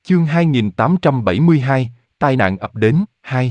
Chương 2872, tai nạn ập đến, 2.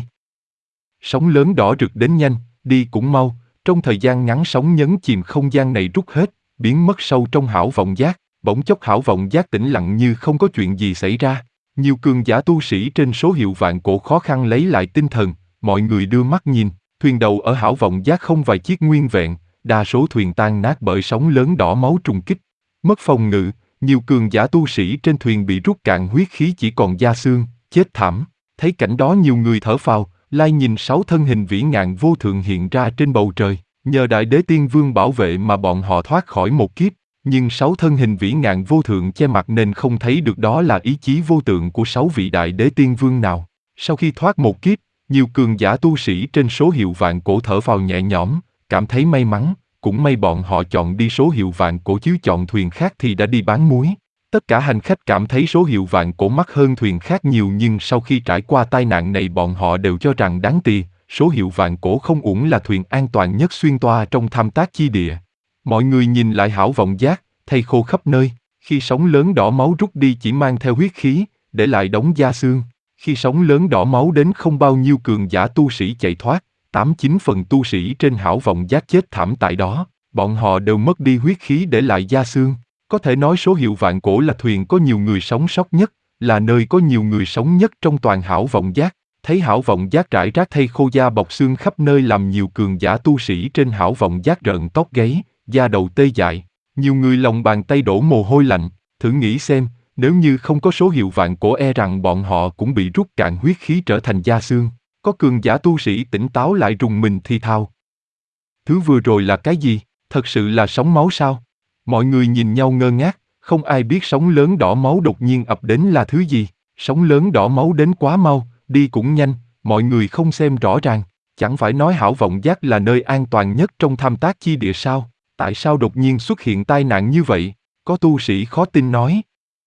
Sóng lớn đỏ rực đến nhanh, đi cũng mau, trong thời gian ngắn sóng nhấn chìm không gian này rút hết, biến mất sâu trong hảo vọng giác, bỗng chốc hảo vọng giác tĩnh lặng như không có chuyện gì xảy ra. Nhiều cường giả tu sĩ trên số hiệu vạn cổ khó khăn lấy lại tinh thần, mọi người đưa mắt nhìn, thuyền đầu ở hảo vọng giác không vài chiếc nguyên vẹn, đa số thuyền tan nát bởi sóng lớn đỏ máu trùng kích. Mất phòng ngự, nhiều cường giả tu sĩ trên thuyền bị rút cạn huyết khí chỉ còn da xương, chết thảm. Thấy cảnh đó nhiều người thở phào, lai nhìn 6 thân hình vĩ ngạn vô thượng hiện ra trên bầu trời. Nhờ Đại Đế Tiên Vương bảo vệ mà bọn họ thoát khỏi một kiếp, nhưng 6 thân hình vĩ ngạn vô thượng che mặt nên không thấy được đó là ý chí vô tượng của 6 vị Đại Đế Tiên Vương nào. Sau khi thoát một kiếp, nhiều cường giả tu sĩ trên số hiệu vạn cổ thở phào nhẹ nhõm, cảm thấy may mắn, cũng may bọn họ chọn đi số hiệu vạn cổ chứ chọn thuyền khác thì đã đi bán muối. Tất cả hành khách cảm thấy số hiệu vạn cổ mắc hơn thuyền khác nhiều, nhưng sau khi trải qua tai nạn này bọn họ đều cho rằng đáng tì, số hiệu vạn cổ không uổng là thuyền an toàn nhất xuyên toa trong Tham Tác Chi Địa. Mọi người nhìn lại hảo vọng giác, thây khô khắp nơi, khi sóng lớn đỏ máu rút đi chỉ mang theo huyết khí, để lại đống da xương. Khi sóng lớn đỏ máu đến không bao nhiêu cường giả tu sĩ chạy thoát, 8-9 phần tu sĩ trên hảo vọng giác chết thảm tại đó, bọn họ đều mất đi huyết khí để lại da xương. Có thể nói số hiệu vạn cổ là thuyền có nhiều người sống sót nhất, là nơi có nhiều người sống nhất trong toàn hảo vọng giác. Thấy hảo vọng giác rải rác thây khô da bọc xương khắp nơi làm nhiều cường giả tu sĩ trên hảo vọng giác rợn tóc gáy, da đầu tê dại. Nhiều người lòng bàn tay đổ mồ hôi lạnh, thử nghĩ xem, nếu như không có số hiệu vạn cổ e rằng bọn họ cũng bị rút cạn huyết khí trở thành da xương. Có cường giả tu sĩ tỉnh táo lại rùng mình thì thào. Thứ vừa rồi là cái gì? Thật sự là sóng máu sao? Mọi người nhìn nhau ngơ ngác, không ai biết sóng lớn đỏ máu đột nhiên ập đến là thứ gì. Sóng lớn đỏ máu đến quá mau, đi cũng nhanh, mọi người không xem rõ ràng. Chẳng phải nói hảo vọng giác là nơi an toàn nhất trong Tham Tác Chi Địa sao? Tại sao đột nhiên xuất hiện tai nạn như vậy? Có tu sĩ khó tin nói.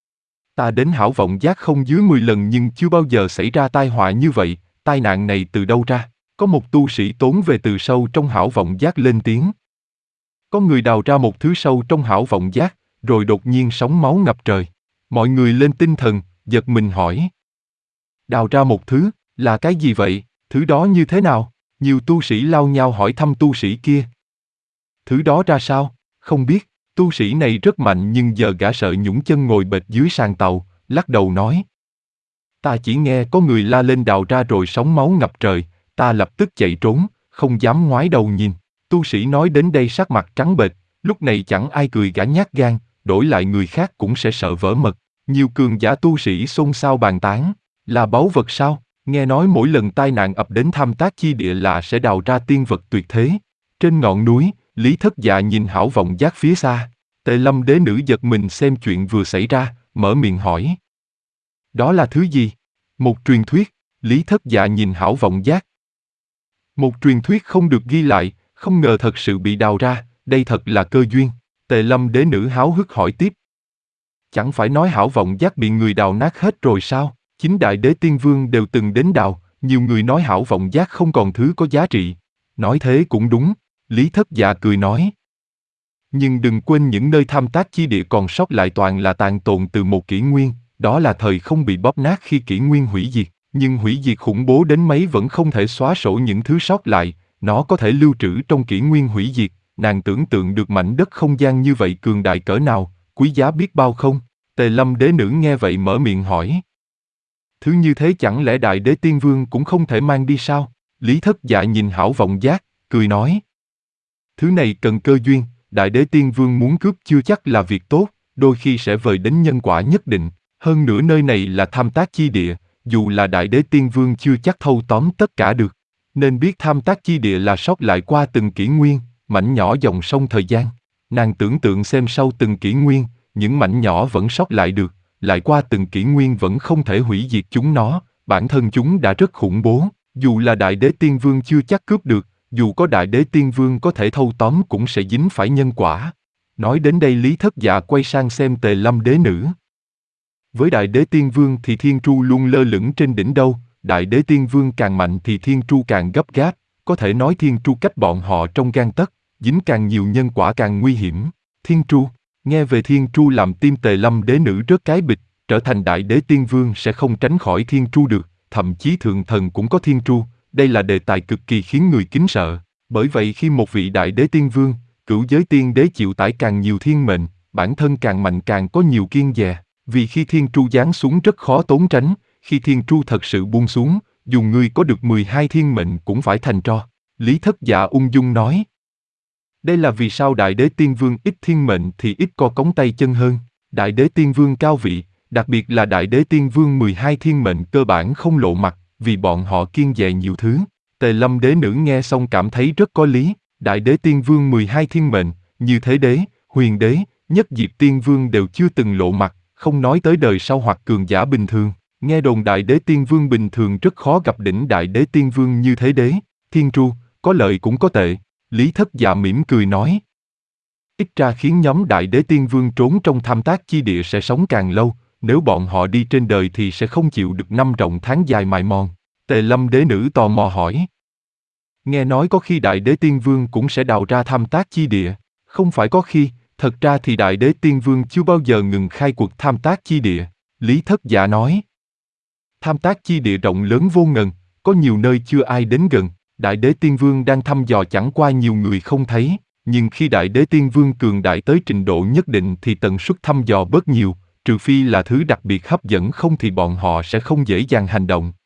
Ta đến hảo vọng giác không dưới 10 lần nhưng chưa bao giờ xảy ra tai họa như vậy, tai nạn này từ đâu ra? Có một tu sĩ tốn về từ sâu trong hảo vọng giác lên tiếng. Có người đào ra một thứ sâu trong hảo vọng giác, rồi đột nhiên sóng máu ngập trời. Mọi người lên tinh thần, giật mình hỏi. Đào ra một thứ, là cái gì vậy? Thứ đó như thế nào? Nhiều tu sĩ lao nhau hỏi thăm tu sĩ kia. Thứ đó ra sao? Không biết, tu sĩ này rất mạnh nhưng giờ gã sợ nhũng chân ngồi bệt dưới sàn tàu, lắc đầu nói. Ta chỉ nghe có người la lên đào ra rồi sóng máu ngập trời, ta lập tức chạy trốn, không dám ngoái đầu nhìn. Tu sĩ nói đến đây sắc mặt trắng bệch, lúc này chẳng ai cười gã nhát gan, đổi lại người khác cũng sẽ sợ vỡ mật. Nhiều cường giả tu sĩ xôn xao bàn tán, là báu vật sao? Nghe nói mỗi lần tai nạn ập đến Tham Tác Chi Địa là sẽ đào ra tiên vật tuyệt thế. Trên ngọn núi, Lý Thất Dạ nhìn hảo vọng giác phía xa, Tề Lâm đế nữ giật mình xem chuyện vừa xảy ra, mở miệng hỏi. Đó là thứ gì? Một truyền thuyết. Lý Thất Dạ nhìn hảo vọng giác. Một truyền thuyết không được ghi lại, không ngờ thật sự bị đào ra, đây thật là cơ duyên. Tề Lâm đế nữ háo hức hỏi tiếp. Chẳng phải nói hảo vọng giác bị người đào nát hết rồi sao? Chính Đại Đế Tiên Vương đều từng đến đào, nhiều người nói hảo vọng giác không còn thứ có giá trị. Nói thế cũng đúng, Lý Thất Dạ cười nói. Nhưng đừng quên những nơi Tham Tác Chi Địa còn sót lại toàn là tàn tồn từ một kỷ nguyên, đó là thời không bị bóp nát khi kỷ nguyên hủy diệt. Nhưng hủy diệt khủng bố đến mấy vẫn không thể xóa sổ những thứ sót lại, nó có thể lưu trữ trong kỷ nguyên hủy diệt. Nàng tưởng tượng được mảnh đất không gian như vậy cường đại cỡ nào, quý giá biết bao không? Tề Lâm đế nữ nghe vậy mở miệng hỏi. Thứ như thế chẳng lẽ Đại Đế Tiên Vương cũng không thể mang đi sao? Lý Thất Dạ nhìn hảo vọng giác, cười nói. Thứ này cần cơ duyên, Đại Đế Tiên Vương muốn cướp chưa chắc là việc tốt, đôi khi sẽ vời đến nhân quả nhất định. Hơn nữa nơi này là Tham Tác Chi Địa, dù là Đại Đế Tiên Vương chưa chắc thâu tóm tất cả được. Nên biết Tham Tác Chi Địa là sót lại qua từng kỷ nguyên, mảnh nhỏ dòng sông thời gian. Nàng tưởng tượng xem sau từng kỷ nguyên, những mảnh nhỏ vẫn sót lại được, lại qua từng kỷ nguyên vẫn không thể hủy diệt chúng nó, bản thân chúng đã rất khủng bố. Dù là Đại Đế Tiên Vương chưa chắc cướp được, dù có Đại Đế Tiên Vương có thể thâu tóm cũng sẽ dính phải nhân quả. Nói đến đây Lý Thất Dạ quay sang xem Tề Lâm đế nữ. Với Đại Đế Tiên Vương thì Thiên Tru luôn lơ lửng trên đỉnh đâu, Đại Đế Tiên Vương càng mạnh thì Thiên Tru càng gấp gáp, có thể nói Thiên Tru cách bọn họ trong gang tấc, dính càng nhiều nhân quả càng nguy hiểm. Thiên Tru, nghe về Thiên Tru làm tim Tề Lâm đế nữ rớt cái bịch, trở thành Đại Đế Tiên Vương sẽ không tránh khỏi thiên tru được, thậm chí thượng thần cũng có thiên tru, đây là đề tài cực kỳ khiến người kính sợ. Bởi vậy khi một vị Đại Đế Tiên Vương, cửu giới tiên đế chịu tải càng nhiều thiên mệnh, bản thân càng mạnh càng có nhiều kiêng dè, vì khi thiên tru giáng xuống rất khó trốn tránh, khi thiên tru thật sự buông xuống, dù ngươi có được 12 thiên mệnh cũng phải thành tro. Lý Thất Dạ ung dung nói. Đây là vì sao Đại Đế Tiên Vương ít thiên mệnh thì ít co cống tay chân hơn. Đại Đế Tiên Vương cao vị, đặc biệt là Đại Đế Tiên Vương 12 thiên mệnh cơ bản không lộ mặt, vì bọn họ kiêng dè nhiều thứ. Tề Lâm Đế Nữ nghe xong cảm thấy rất có lý. Đại Đế Tiên Vương 12 thiên mệnh, như Thế Đế, Huyền Đế, Nhất Diệp Tiên Vương đều chưa từng lộ mặt, không nói tới đời sau hoặc cường giả bình thường. Nghe đồn Đại Đế Tiên Vương bình thường rất khó gặp đỉnh Đại Đế Tiên Vương như Thế Đế, Thiên Tru, có lợi cũng có tệ. Lý Thất Dạ mỉm cười nói. Ít ra khiến nhóm Đại Đế Tiên Vương trốn trong tham tác chi địa sẽ sống càng lâu, nếu bọn họ đi trên đời thì sẽ không chịu được năm rộng tháng dài mài mòn. Tề Lâm Đế Nữ tò mò hỏi. Nghe nói có khi Đại Đế Tiên Vương cũng sẽ đào ra tham tác chi địa. Không phải có khi, thật ra thì Đại Đế Tiên Vương chưa bao giờ ngừng khai cuộc tham tác chi địa. Lý Thất Dạ nói. Tham tác chi địa rộng lớn vô ngần, có nhiều nơi chưa ai đến gần. Đại Đế Tiên Vương đang thăm dò chẳng qua nhiều người không thấy, nhưng khi Đại Đế Tiên Vương cường đại tới trình độ nhất định thì tần suất thăm dò bớt nhiều, trừ phi là thứ đặc biệt hấp dẫn không thì bọn họ sẽ không dễ dàng hành động.